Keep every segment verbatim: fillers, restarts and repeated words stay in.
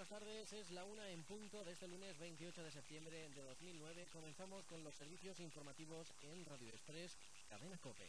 buenas tardes, es la una en punto de este lunes veintiocho de septiembre de dos mil nueve. Comenzamos con los servicios informativos en Radio Express, Cadena COPE.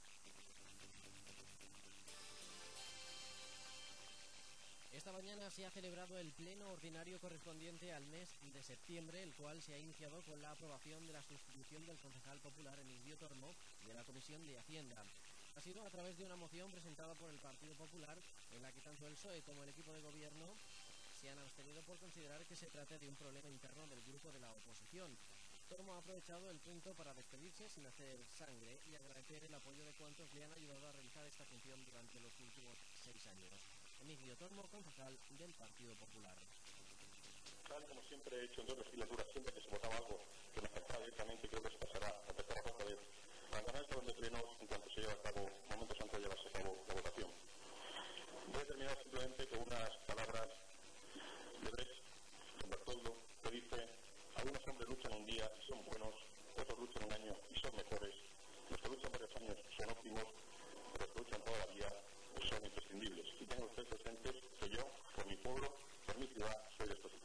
Esta mañana se ha celebrado el pleno ordinario correspondiente al mes de septiembre, el cual se ha iniciado con la aprobación de la sustitución del concejal popular Emilio Tormo de la Comisión de Hacienda. Ha sido a través de una moción presentada por el Partido Popular, en la que tanto el P S O E como el equipo de gobierno se han abstenido por considerar que se trata de un problema interno del grupo de la oposición. Tormo ha aprovechado el punto para despedirse sin hacer sangre y agradecer el apoyo de cuantos le han ayudado a realizar esta función durante los últimos seis años. Emilio Tormo, concejal del Partido Popular. Tal como siempre he hecho en dos legislaturas, siempre que se votaba algo que me afectaba directamente, creo que se pasará a tercera o cuarta vez a ganar el salón de plenos en cuanto se lleve a cabo, momentos antes de llevarse a cabo la votación. Voy a terminar simplemente con unas palabras de Brecht, con Bertoldo, que dice: algunos hombres luchan un día y son buenos, otros luchan un año y son mejores, los que luchan varios años son óptimos, pero los que luchan toda la vida son imprescindibles. Y tengo ustedes presentes que yo, por mi pueblo, por mi ciudad, soy de estos.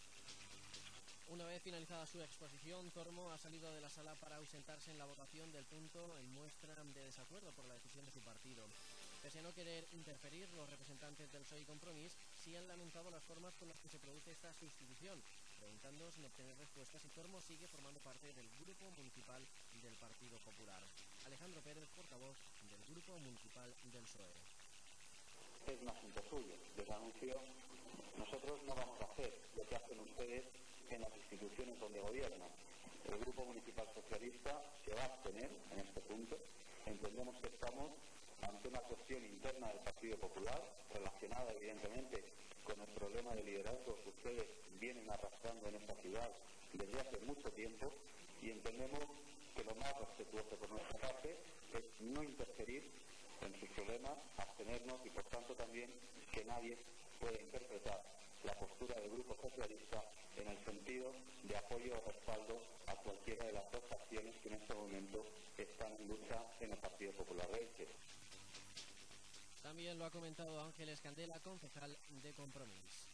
Una vez finalizada su exposición, Tormo ha salido de la sala para ausentarse en la votación del punto en muestra de desacuerdo por la decisión de su partido. Pese a no querer interferir, los representantes del P S O E y Compromís sí han lamentado las formas con las que se produce esta sustitución, preguntando sin obtener respuestas si Tormo sigue formando parte del Grupo Municipal del Partido Popular. Alejandro Pérez, portavoz del Grupo Municipal del P S O E. Es un asunto suyo. Les anuncio, nosotros no vamos a hacer lo que hacen ustedes en las instituciones donde gobiernan. El Grupo Municipal Socialista se va a abstener en este punto. Entendemos que estamos ante una cuestión interna del Partido Popular, relacionada evidentemente con el problema de liderazgo que ustedes vienen arrastrando en esta ciudad desde hace mucho tiempo, y entendemos que lo más respetuoso por nuestra parte es no interferir en sus problemas, abstenernos, y por tanto también que nadie pueda interpretar la postura del Grupo Socialista en el sentido de apoyo o respaldo a cualquiera de las dos facciones que en este momento están en lucha en el Partido Popular de Elche. También lo ha comentado Ángeles Candela, concejal de Compromís.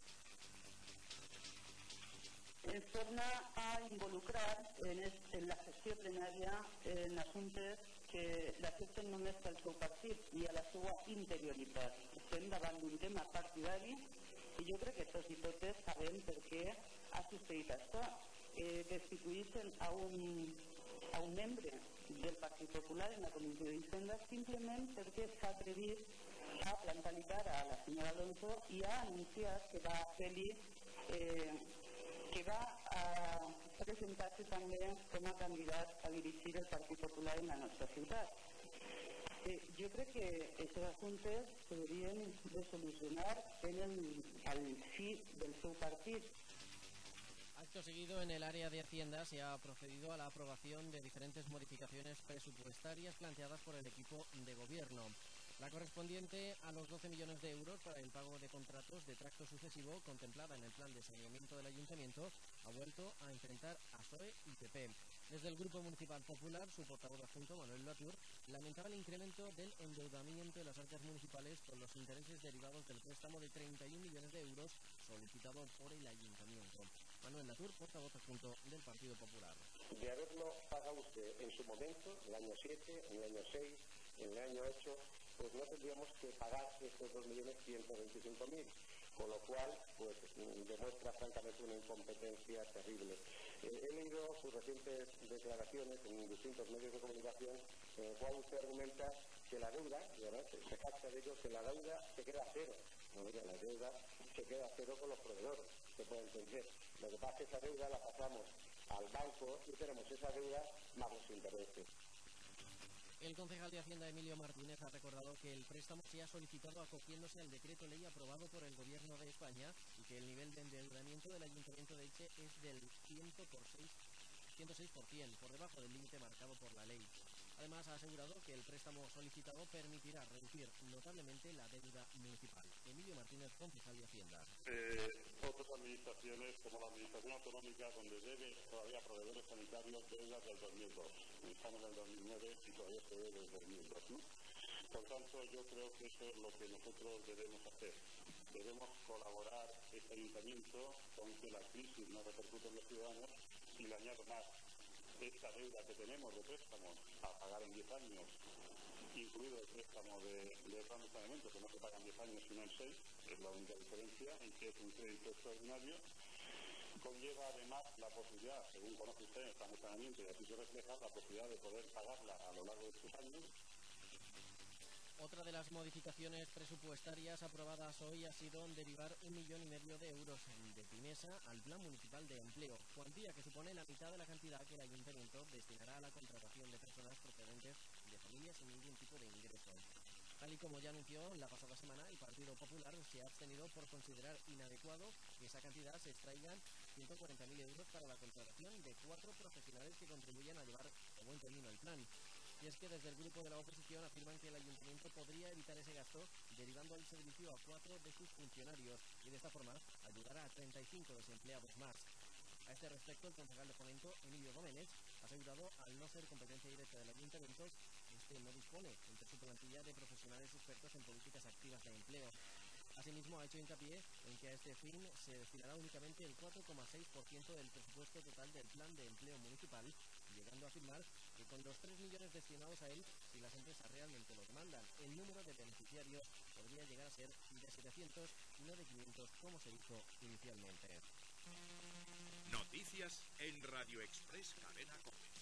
Ens torna a involucrar en, est, en la sessió plenària en assumptes que l'afecten només pel seu partit i a la seva interioritat. Estem davant d'un tema partidari i jo crec que tots i totes sabem per què ha succeït això. Eh, destitueixen a un, a un membre del Partit Popular en la Comissió d'Hisenda simplement perquè s'ha atrevit a plantar cara a la senyora Alonso i ha anunciat que va fer-li eh, que va a presentar-se també com a candidat a dirigir el Partit Popular en la nostra ciutat. Eh, jo crec que aquests assumptes s'haurien de solucionar en el, al si del seu partit. Acto seguido, en el área de Hacienda se ha procedido a la aprobación de diferentes modificaciones presupuestarias planteadas por el equipo de gobierno. La correspondiente a los doce millones de euros para el pago de contratos de tracto sucesivo contemplada en el plan de saneamiento del Ayuntamiento ha vuelto a enfrentar a P S O E y P P. Desde el Grupo Municipal Popular, su portavoz adjunto, Manuel Latour, lamentaba el incremento del endeudamiento de las arcas municipales con los intereses derivados del préstamo de treinta y un millones de euros solicitado por el Ayuntamiento. Manuel Latour, portavoz adjunto del Partido Popular. De haberlo pagado usted en su momento, en el año siete, en el año seis, en el año ocho, pues no tendríamos que pagar estos dos millones ciento veinticinco mil, con lo cual pues demuestra francamente una incompetencia terrible. Eh, he leído sus recientes declaraciones en distintos medios de comunicación, en el cual usted argumenta que la deuda, ¿verdad? se, se jacta de ello, que la deuda se queda a cero. No, mira, la deuda se queda a cero con los proveedores, se puede entender. Lo que pasa es que esa deuda la pasamos al banco y tenemos esa deuda más los intereses. El concejal de Hacienda, Emilio Martínez, ha recordado que el préstamo se ha solicitado acogiéndose al decreto ley aprobado por el Gobierno de España y que el nivel de endeudamiento del Ayuntamiento de Elche es del ciento seis por ciento, por debajo del límite marcado por la ley. Además, ha asegurado que el préstamo solicitado permitirá reducir notablemente la deuda municipal. Emilio Martínez, concejal de Hacienda. Eh, otras administraciones, como la Administración Autonómica, donde debe todavía proveedores sanitarios deudas del dos mil dos. Estamos en el dos mil nueve y todavía se debe del dos mil dos, ¿no? Por tanto, yo creo que eso es lo que nosotros debemos hacer. Debemos colaborar este ayuntamiento con que la crisis no repercute en los ciudadanos, y le añado más, esta deuda que tenemos de préstamos a pagar en diez años, incluido el préstamo de, de plan de saneamiento, que no se paga en diez años sino en seis, es la única diferencia, en que es un crédito extraordinario, conlleva además la posibilidad, según conoce usted el plan de saneamiento, y así se refleja, la posibilidad de poder pagarla a lo largo de estos años. Otra de las modificaciones presupuestarias aprobadas hoy ha sido derivar un millón y medio de euros de Pinesa al Plan Municipal de Empleo, cuantía que supone la mitad de la cantidad que el Ayuntamiento destinará a la contratación de personas procedentes de familias sin ningún tipo de ingreso. Tal y como ya anunció la pasada semana, el Partido Popular se ha abstenido por considerar inadecuado que esa cantidad se extraigan ciento cuarenta mil euros para la contratación de cuatro profesionales que contribuyan a llevar a buen término el plan. Y es que desde el grupo de la oposición afirman que el Ayuntamiento podría evitar ese gasto derivando al servicio a cuatro de sus funcionarios y de esta forma ayudará a treinta y cinco desempleados más. A este respecto, el concejal de Fomento, Emilio Domenech, ha asegurado, al no ser competencia directa del Ayuntamiento, este no dispone entre su plantilla de profesionales expertos en políticas activas de empleo. Asimismo, ha hecho hincapié en que a este fin se destinará únicamente el cuatro coma seis por ciento del presupuesto total del Plan de Empleo Municipal, llegando a afirmar que con los tres millones destinados a él, si las empresas realmente lo demandan, el número de beneficiarios podría llegar a ser de setecientos y no de quinientos, como se dijo inicialmente. Noticias en Radio Express Cadena COPE.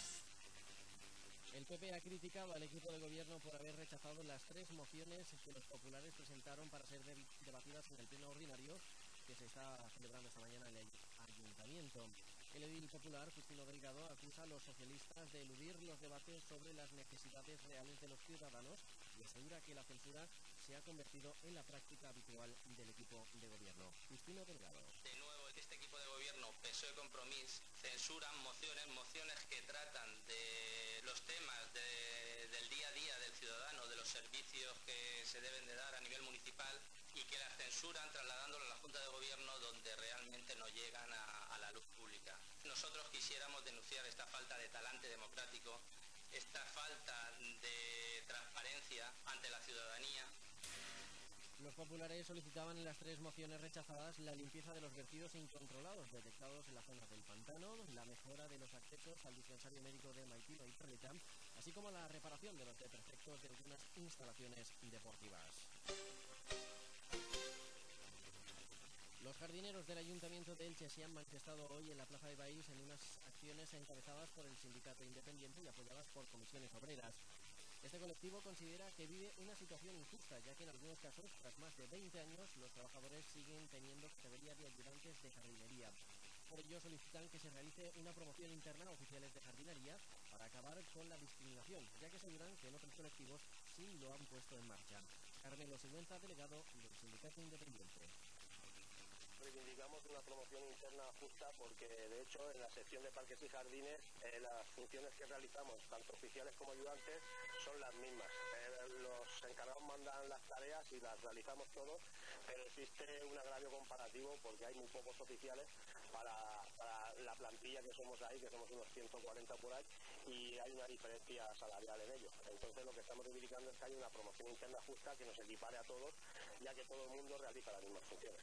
El P P ha criticado al equipo de gobierno por haber rechazado las tres mociones que los populares presentaron para ser debatidas en el pleno ordinario que se está celebrando esta mañana en el Ayuntamiento. El edil popular, Justino Delgado, acusa a los socialistas de eludir los debates sobre las necesidades reales de los ciudadanos y asegura que la censura se ha convertido en la práctica habitual del equipo de gobierno. Justino Delgado. De nuevo, este equipo de gobierno, P S O E y Compromís, censuran mociones, mociones que tratan de los temas de, del día a día del ciudadano, de los servicios que se deben de dar a nivel municipal, y que las censuran trasladándolo a la Junta de Gobierno, donde realmente no llegan a, a la luz pública. Nosotros quisiéramos denunciar esta falta de talante democrático, esta falta de transparencia ante la ciudadanía. Los populares solicitaban en las tres mociones rechazadas la limpieza de los vertidos incontrolados detectados en la zona del pantano, la mejora de los accesos al dispensario médico de Maitino y Perlita, así como la reparación de los desperfectos de algunas instalaciones deportivas. Los jardineros del Ayuntamiento de Elche se han manifestado hoy en la Plaza de Baix en unas acciones encabezadas por el Sindicato Independiente y apoyadas por comisiones obreras. Este colectivo considera que vive una situación injusta, ya que en algunos casos, tras más de veinte años, los trabajadores siguen teniendo categoría de ayudantes de jardinería. Por ello solicitan que se realice una promoción interna a oficiales de jardinería para acabar con la discriminación, ya que aseguran que en otros colectivos sí lo han puesto en marcha. Carmelo Sigüenza, delegado del Sindicato Independiente. Reivindicamos una promoción interna justa porque, de hecho, en la sección de parques y jardines eh, las funciones que realizamos, tanto oficiales como ayudantes, son las mismas. Eh, los encargados mandan las tareas y las realizamos todos, pero existe un agravio comparativo porque hay muy pocos oficiales para, para la plantilla que somos ahí, que somos unos ciento cuarenta por ahí, y hay una diferencia salarial en ello. Entonces lo que estamos reivindicando es que haya una promoción interna justa que nos equipare a todos, ya que todo el mundo realiza las mismas funciones.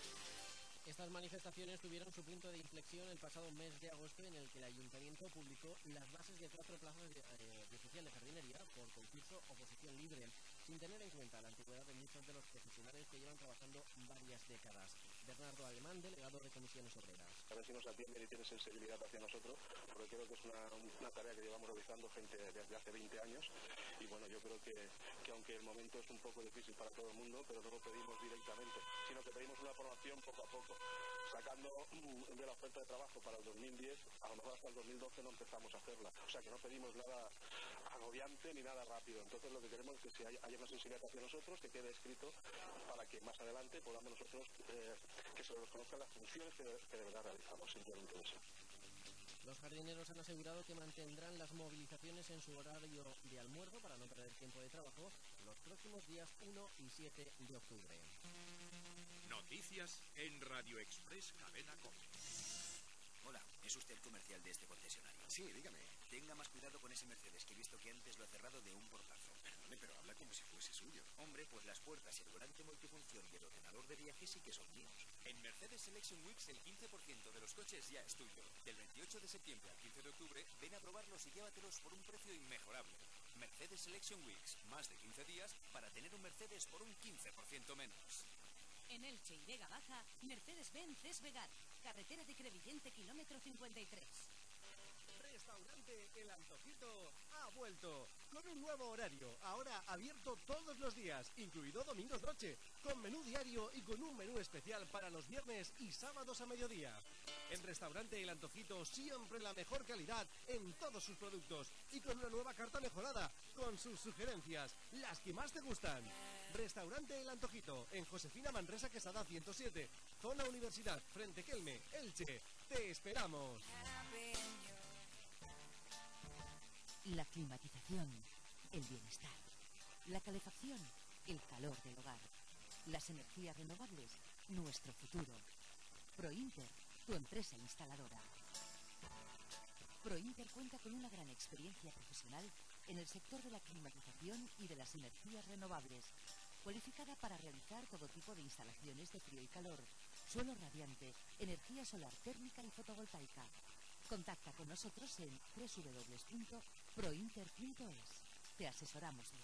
Estas manifestaciones tuvieron su punto de inflexión el pasado mes de agosto, en el que el Ayuntamiento publicó las bases de cuatro plazas de, eh, de oficial de jardinería por concurso oposición libre, sin tener en cuenta la antigüedad de muchos de los profesionales que llevan trabajando varias décadas. Bernardo Alemán, delegado de comisiones obreras. A ver si nos atienden y tiene sensibilidad hacia nosotros, porque creo que es una, una tarea que llevamos realizando gente desde hace veinte años, y bueno, yo creo que, que aunque el momento es un poco difícil para todo el mundo, pero no lo pedimos directamente, sino que pedimos una formación poco a poco, sacando de la oferta de trabajo para el dos mil diez, a lo mejor hasta el dos mil doce no empezamos a hacerla, o sea que no pedimos nada agobiante ni nada rápido. Entonces lo que queremos es que si haya, haya una sensibilidad hacia nosotros, que quede escrito para que más adelante podamos nosotros eh, que se nos conozcan las funciones que de, que de verdad realizamos, simplemente eso. Los jardineros han asegurado que mantendrán las movilizaciones en su horario de almuerzo para no perder tiempo de trabajo los próximos días uno y siete de octubre. Noticias en Radio Express Cadena COPE. Hola, ¿es usted el comercial de este concesionario? Sí, dígame. Tenga más cuidado con ese Mercedes, que he visto que antes lo ha cerrado de un portazo. Perdone, pero habla como si fuese suyo. Hombre, pues las puertas y el volante multifunción y el ordenador de viaje sí que son míos. En Mercedes Selection Weeks el quince por ciento de los coches ya es tuyo. Del veintiocho de septiembre al quince de octubre, ven a probarlos y llévatelos por un precio inmejorable. Mercedes Selection Weeks, más de quince días para tener un Mercedes por un quince por ciento menos. En Elche y Vega Baja, Mercedes-Benz es Vegar, carretera de Crevillente, kilómetro cincuenta y tres. Restaurante El Antojito ha vuelto con un nuevo horario, ahora abierto todos los días, incluido domingos noche, con menú diario y con un menú especial para los viernes y sábados a mediodía. En Restaurante El Antojito siempre la mejor calidad en todos sus productos y con una nueva carta mejorada, con sus sugerencias, las que más te gustan. Restaurante El Antojito, en Josefina Manresa Quesada ciento siete, zona Universidad, frente Kelme, Elche. ¡Te esperamos! La climatización, el bienestar. La calefacción, el calor del hogar. Las energías renovables, nuestro futuro. Prointer, tu empresa instaladora. Prointer cuenta con una gran experiencia profesional en el sector de la climatización y de las energías renovables, cualificada para realizar todo tipo de instalaciones de frío y calor, suelo radiante, energía solar térmica y fotovoltaica. Contacta con nosotros en doble u doble u doble u punto prointer punto es. Te asesoramos bien.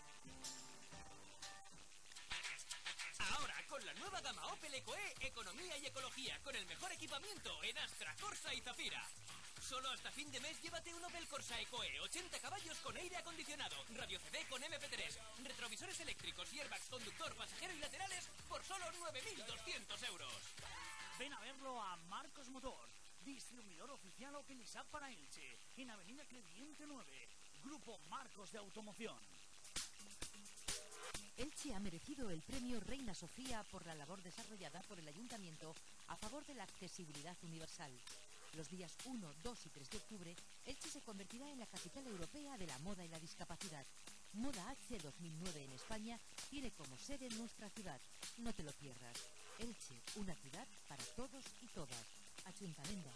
Ahora, con la nueva gama Opel EcoE, economía y ecología, con el mejor equipamiento en Astra, Corsa y Zafira. Solo hasta fin de mes llévate un Opel Corsa EcoE, ochenta caballos con aire acondicionado, radio C D con eme pe tres, retrovisores eléctricos y airbags conductor, pasajero y laterales por solo nueve mil doscientos euros. Ven a verlo a Marcos Motor, distribuidor oficial Opel y Saab para Elche, en Avenida Crevillente nueve, Grupo Marcos de Automoción. Elche ha merecido el premio Reina Sofía por la labor desarrollada por el Ayuntamiento a favor de la accesibilidad universal. Los días uno, dos y tres de octubre, Elche se convertirá en la capital europea de la moda y la discapacidad. Moda H dos mil nueve en España tiene como sede nuestra ciudad. No te lo pierdas. Elche, una ciudad para todos y todas. Ayuntamiento.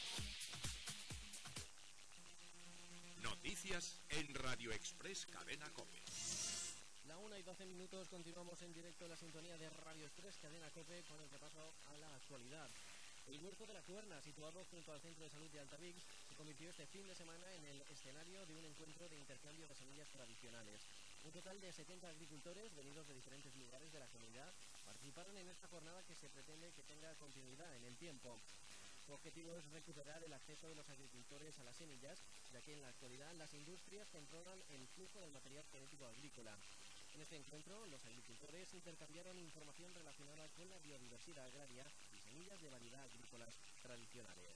Noticias en Radio Express Cadena COPE. La una y doce minutos, continuamos en directo en la sintonía de Radio Express Cadena COPE con el repaso a la actualidad. El Huerto de la Cuerna, situado junto al Centro de Salud de Altavix, se convirtió este fin de semana en el escenario de un encuentro de intercambio de semillas tradicionales. Un total de setenta agricultores venidos de diferentes lugares de la comunidad participaron en esta jornada que se pretende que tenga continuidad en el tiempo. Su objetivo es recuperar el acceso de los agricultores a las semillas, ya que en la actualidad las industrias controlan el flujo del material genético agrícola. En este encuentro, los agricultores intercambiaron información relacionada con la biodiversidad agraria y semillas de variedad agrícolas tradicionales.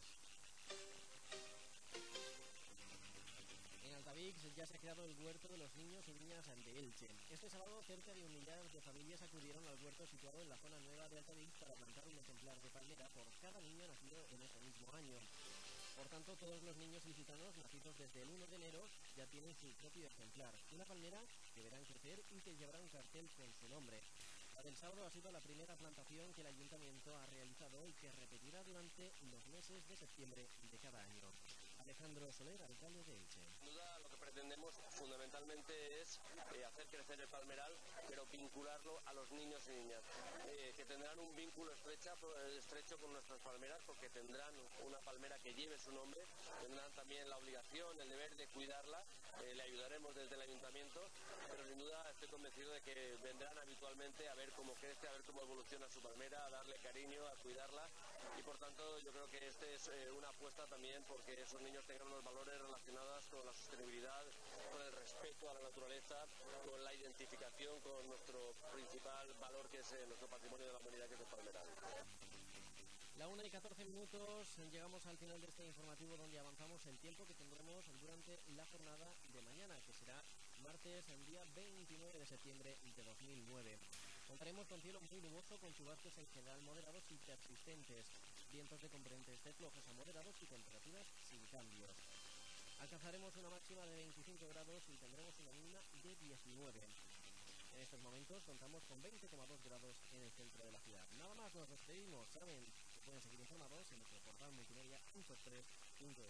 En Altavix ya se ha creado el huerto de los niños y niñas de Elche. Este sábado, cerca de un millar de familias acudieron al huerto situado en la zona nueva de Altavix para plantar un ejemplar de palmera por cada niño nacido en ese mismo año. Por tanto, todos los niños ilicitanos nacidos desde el uno de enero ya tienen su propio ejemplar. Una palmera que verán crecer y que llevará un cartel con su nombre. La del sábado ha sido la primera plantación que el Ayuntamiento ha realizado y que repetirá durante los meses de septiembre de cada año. Alejandro Soler, alcalde de Elche. Sin duda, lo que pretendemos fundamentalmente es eh, hacer crecer el palmeral, pero vincularlo a los niños y niñas, eh, que tendrán un vínculo estrecha, estrecho con nuestras palmeras, porque tendrán una palmera que lleve su nombre, tendrán también la obligación, el deber de cuidarla, eh, le ayudaremos desde el Ayuntamiento, pero sin duda estoy convencido de que vendrán habitualmente a ver cómo crece, a ver cómo evoluciona su palmera, a darle cariño, a cuidarla, y por tanto yo creo que este es eh, una apuesta también porque esos niños tengan unos valores relacionados con la sostenibilidad, con el respeto a la naturaleza, con la identificación con nuestro principal valor, que es eh, nuestro patrimonio de la humanidad, que es el palmeral. La una y catorce minutos, llegamos al final de este informativo donde avanzamos el tiempo que tendremos durante la jornada de mañana, que será martes, el día veintinueve de septiembre de dos mil nueve. Contaremos con cielo muy nuboso, con chubascos en general moderados y persistentes, vientos de componentes de flojos a moderados y temperaturas sin cambios. Alcanzaremos una máxima de veinticinco grados y tendremos una mínima de diecinueve. En estos momentos contamos con veinte coma dos grados en el centro de la ciudad. Nada más, nos despedimos. Saben pueden seguir informados en nuestro portal multimedia punto tres punto es.